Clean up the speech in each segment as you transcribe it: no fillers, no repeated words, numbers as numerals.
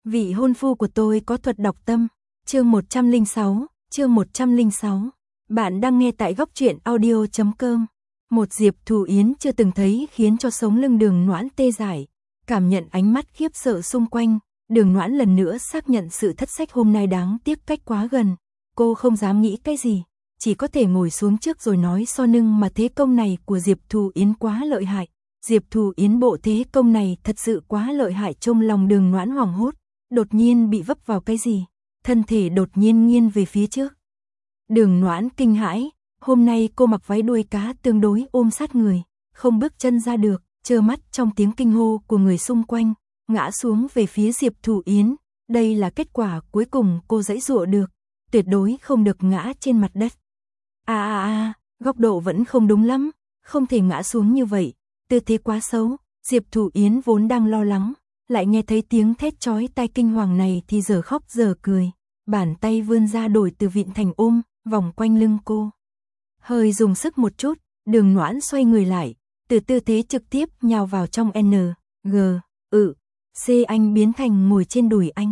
Vị hôn phu của tôi có thuật đọc tâm. Chương 106. Bạn đang nghe tại góc truyện audio.com. Một Diệp Thù Yến chưa từng thấy khiến cho sống lưng Đường Noãn tê dại. Cảm nhận ánh mắt khiếp sợ xung quanh, Đường Noãn lần nữa xác nhận sự thất sách hôm nay đáng tiếc cách quá gần. Cô không dám nghĩ cái gì, chỉ có thể ngồi xuống trước rồi nói so nưng mà thế công này của Diệp Thù Yến quá lợi hại. Diệp Thù Yến bộ thế công này thật sự quá lợi hại. Trong lòng Đường Noãn hoảng hốt, đột nhiên bị vấp vào cái gì, thân thể đột nhiên nghiêng về phía trước. Đường Noãn kinh hãi, hôm nay cô mặc váy đuôi cá tương đối ôm sát người, không bước chân ra được, trơ mắt trong tiếng kinh hô của người xung quanh, ngã xuống về phía Diệp Thù Yến. Đây là kết quả cuối cùng cô giãy giụa được, tuyệt đối không được ngã trên mặt đất. Góc độ vẫn không đúng lắm, không thể ngã xuống như vậy, tư thế quá xấu. Diệp Thù Yến vốn đang lo lắng, lại nghe thấy tiếng thét chói tai kinh hoàng này thì giờ khóc giờ cười, bàn tay vươn ra đổi từ vịn thành ôm, vòng quanh lưng cô. Hơi dùng sức một chút, Đường Noãn xoay người lại, từ tư thế trực tiếp nhào vào trong C anh biến thành ngồi trên đùi anh.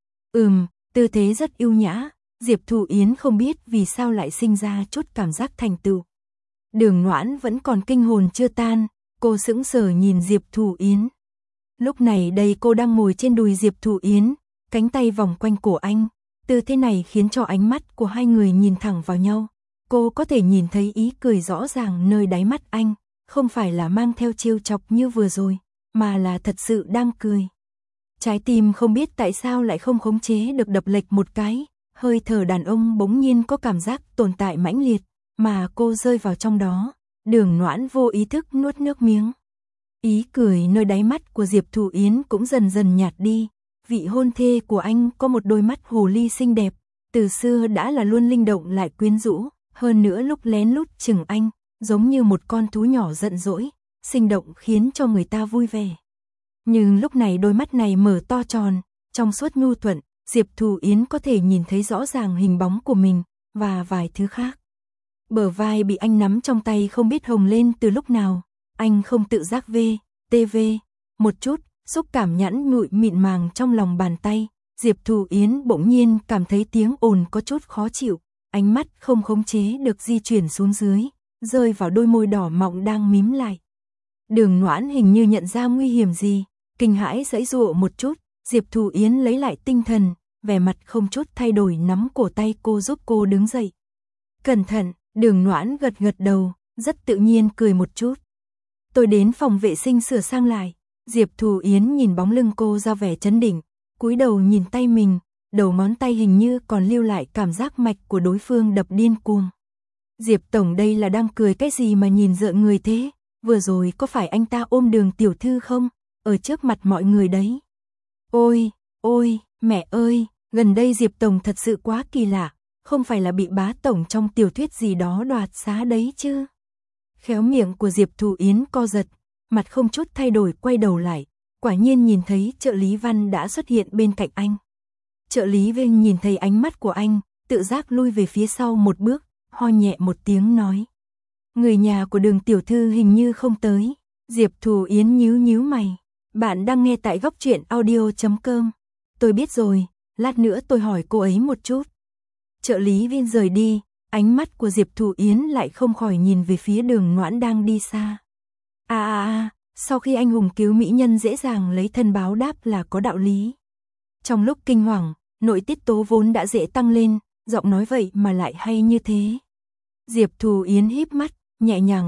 Tư thế rất yêu nhã, Diệp Thù Yến không biết vì sao lại sinh ra chút cảm giác thành tựu. Đường Noãn vẫn còn kinh hồn chưa tan, cô sững sờ nhìn Diệp Thù Yến. Lúc này đây cô đang ngồi trên đùi Diệp Thù Yến, cánh tay vòng quanh cổ anh, tư thế này khiến cho ánh mắt của hai người nhìn thẳng vào nhau. Cô có thể nhìn thấy ý cười rõ ràng nơi đáy mắt anh, không phải là mang theo trêu chọc như vừa rồi, mà là thật sự đang cười. Trái tim không biết tại sao lại không khống chế được đập lệch một cái, hơi thở đàn ông bỗng nhiên có cảm giác tồn tại mãnh liệt, mà cô rơi vào trong đó. Đường Noãn vô ý thức nuốt nước miếng. Ý cười nơi đáy mắt của Diệp Thù Yến cũng dần dần nhạt đi. Vị hôn thê của anh có một đôi mắt hồ ly xinh đẹp, từ xưa đã là luôn linh động lại quyến rũ, hơn nữa lúc lén lút chừng anh, giống như một con thú nhỏ giận dỗi, sinh động khiến cho người ta vui vẻ. Nhưng lúc này đôi mắt này mở to tròn, trong suốt nhu thuận, Diệp Thù Yến có thể nhìn thấy rõ ràng hình bóng của mình, và vài thứ khác. Bờ vai bị anh nắm trong tay không biết hồng lên từ lúc nào, anh không tự giác một chút, xúc cảm nhẵn nhụi mịn màng trong lòng bàn tay. Diệp Thù Yến bỗng nhiên cảm thấy tiếng ồn có chút khó chịu, ánh mắt không khống chế được di chuyển xuống dưới, rơi vào đôi môi đỏ mọng đang mím lại. Đường Noãn hình như nhận ra nguy hiểm gì, kinh hãi giãy giụa một chút. Diệp Thù Yến lấy lại tinh thần, vẻ mặt không chút thay đổi nắm cổ tay cô giúp cô đứng dậy. Cẩn thận. Đường Noãn gật gật đầu, rất tự nhiên cười một chút. Tôi đến phòng vệ sinh sửa sang lại. Diệp Thù Yến nhìn bóng lưng cô ra vẻ trấn định, cúi đầu nhìn tay mình, đầu ngón tay hình như còn lưu lại cảm giác mạch của đối phương đập điên cuồng. Diệp tổng đây là đang cười cái gì mà nhìn rợn người thế, vừa rồi có phải anh ta ôm Đường tiểu thư không, ở trước mặt mọi người đấy. Ôi, mẹ ơi, gần đây Diệp tổng thật sự quá kỳ lạ. Không phải là bị bá tổng trong tiểu thuyết gì đó đoạt xá đấy chứ. Khéo miệng của Diệp Thù Yến co giật, mặt không chút thay đổi quay đầu lại, quả nhiên nhìn thấy trợ lý Văn đã xuất hiện bên cạnh anh. Trợ lý Vinh nhìn thấy ánh mắt của anh, tự giác lui về phía sau một bước, ho nhẹ một tiếng nói. Người nhà của Đường tiểu thư hình như không tới. Diệp Thù Yến nhíu mày. Bạn đang nghe tại góc truyện audio.com. Tôi biết rồi, lát nữa tôi hỏi cô ấy một chút. Trợ lý Viên rời đi, ánh mắt của Diệp Thù Yến lại không khỏi nhìn về phía Đường Noãn đang đi xa. Sau khi anh hùng cứu mỹ nhân dễ dàng lấy thân báo đáp là có đạo lý. Trong lúc kinh hoàng, nội tiết tố vốn đã dễ tăng lên, giọng nói vậy mà lại hay như thế. Diệp Thù Yến híp mắt, nhẹ nhàng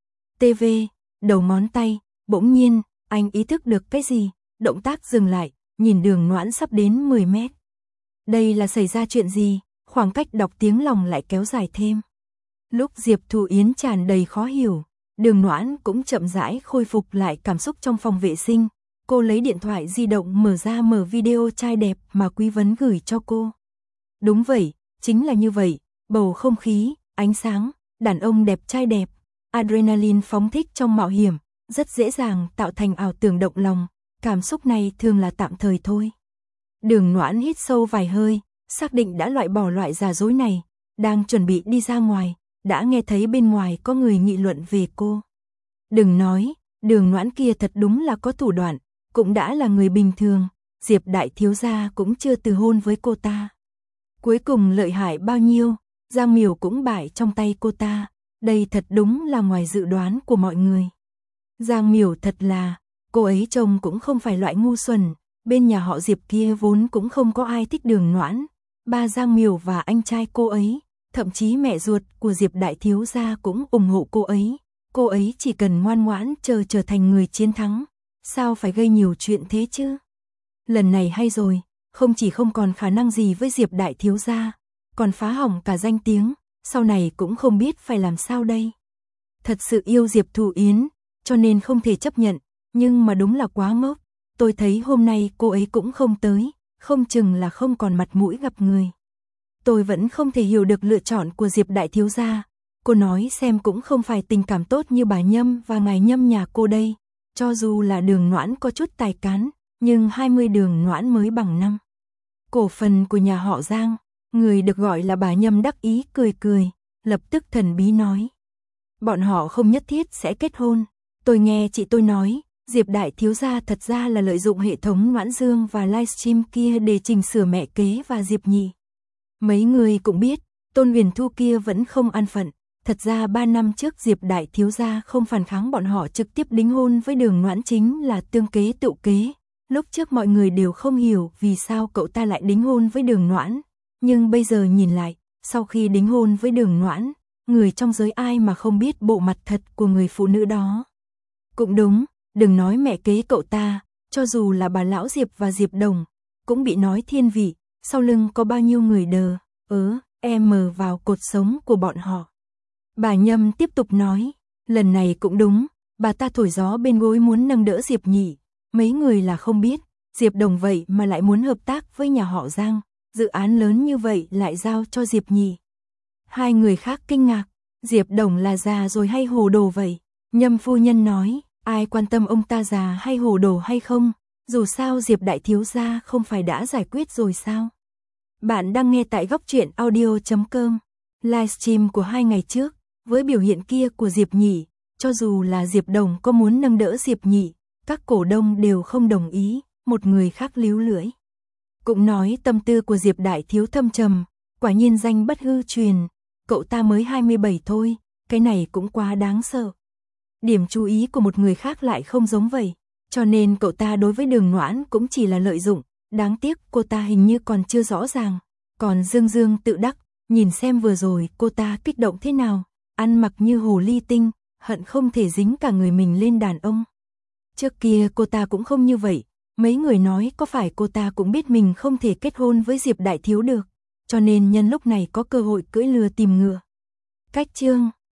đầu ngón tay, bỗng nhiên, anh ý thức được cái gì, động tác dừng lại, nhìn Đường Noãn sắp đến 10 mét. Đây là xảy ra chuyện gì? Khoảng cách đọc tiếng lòng lại kéo dài thêm. Lúc Diệp Thù Yến tràn đầy khó hiểu, Đường Noãn cũng chậm rãi khôi phục lại cảm xúc trong phòng vệ sinh. Cô lấy điện thoại di động mở video trai đẹp mà Quý Vấn gửi cho cô. Đúng vậy, chính là như vậy, bầu không khí, ánh sáng, đàn ông đẹp trai đẹp, adrenaline phóng thích trong mạo hiểm, rất dễ dàng tạo thành ảo tưởng động lòng, cảm xúc này thường là tạm thời thôi. Đường Noãn hít sâu vài hơi, xác định đã loại bỏ loại giả dối này, đang chuẩn bị đi ra ngoài, đã nghe thấy bên ngoài có người nghị luận về cô. Đừng nói, Đường Noãn kia thật đúng là có thủ đoạn, cũng đã là người bình thường, Diệp đại thiếu gia cũng chưa từ hôn với cô ta. Cuối cùng lợi hại bao nhiêu, Giang Miểu cũng bại trong tay cô ta, đây thật đúng là ngoài dự đoán của mọi người. Giang Miểu thật là, cô ấy trông cũng không phải loại ngu xuẩn, bên nhà họ Diệp kia vốn cũng không có ai thích Đường Noãn, ba Giang Miểu và anh trai cô ấy, thậm chí mẹ ruột của Diệp đại thiếu gia cũng ủng hộ cô ấy chỉ cần ngoan ngoãn chờ trở thành người chiến thắng, sao phải gây nhiều chuyện thế chứ? Lần này hay rồi, không chỉ không còn khả năng gì với Diệp đại thiếu gia, còn phá hỏng cả danh tiếng, sau này cũng không biết phải làm sao đây. Thật sự yêu Diệp Thụ Yến, cho nên không thể chấp nhận, nhưng mà đúng là quá ngốc, tôi thấy hôm nay cô ấy cũng không tới, không chừng là không còn mặt mũi gặp người. Tôi vẫn không thể hiểu được lựa chọn của Diệp đại thiếu gia, cô nói xem cũng không phải tình cảm tốt như bà Nhâm và ngài Nhâm nhà cô đây, cho dù là Đường Noãn có chút tài cán, nhưng 20 Đường Noãn mới bằng 5. Cổ phần của nhà họ Giang, người được gọi là bà Nhâm đắc ý cười cười, lập tức thần bí nói. Bọn họ không nhất thiết sẽ kết hôn, tôi nghe chị tôi nói, Diệp đại thiếu gia thật ra là lợi dụng hệ thống Noãn Dương và livestream kia để chỉnh sửa mẹ kế và Diệp Nhị. Mấy người cũng biết, Tôn Huyền Thu kia vẫn không an phận, thật ra 3 năm trước Diệp đại thiếu gia không phản kháng bọn họ trực tiếp đính hôn với Đường Noãn chính là tương kế tựu kế. Lúc trước mọi người đều không hiểu vì sao cậu ta lại đính hôn với Đường Noãn, nhưng bây giờ nhìn lại, sau khi đính hôn với Đường Noãn, người trong giới ai mà không biết bộ mặt thật của người phụ nữ đó. Cũng đúng, đừng nói mẹ kế cậu ta, cho dù là bà lão Diệp và Diệp Đồng, cũng bị nói thiên vị, sau lưng có bao nhiêu người mờ vào cột sống của bọn họ. Bà Nhâm tiếp tục nói, lần này cũng đúng, bà ta thổi gió bên gối muốn nâng đỡ Diệp Nhị, mấy người là không biết, Diệp Đồng vậy mà lại muốn hợp tác với nhà họ Giang, dự án lớn như vậy lại giao cho Diệp Nhị. Hai người khác kinh ngạc, Diệp Đồng là già rồi hay hồ đồ vậy? Nhâm phu nhân nói, ai quan tâm ông ta già hay hồ đồ hay không, dù sao Diệp đại thiếu gia không phải đã giải quyết rồi sao? Bạn đang nghe tại góc truyện audio.com, livestream của 2 ngày trước, với biểu hiện kia của Diệp Nhị, cho dù là Diệp Đồng có muốn nâng đỡ Diệp Nhị, các cổ đông đều không đồng ý, một người khác líu lưỡi. Cũng nói tâm tư của Diệp đại thiếu thâm trầm, quả nhiên danh bất hư truyền, cậu ta mới 27 thôi, cái này cũng quá đáng sợ. Điểm chú ý của một người khác lại không giống vậy, cho nên cậu ta đối với Đường Noãn cũng chỉ là lợi dụng, đáng tiếc cô ta hình như còn chưa rõ ràng, còn Dương Dương tự đắc, nhìn xem vừa rồi cô ta kích động thế nào, ăn mặc như hồ ly tinh, hận không thể dính cả người mình lên đàn ông. Trước kia cô ta cũng không như vậy, mấy người nói có phải cô ta cũng biết mình không thể kết hôn với Diệp đại thiếu được, cho nên nhân lúc này có cơ hội cưỡi lừa tìm ngựa. Cách chương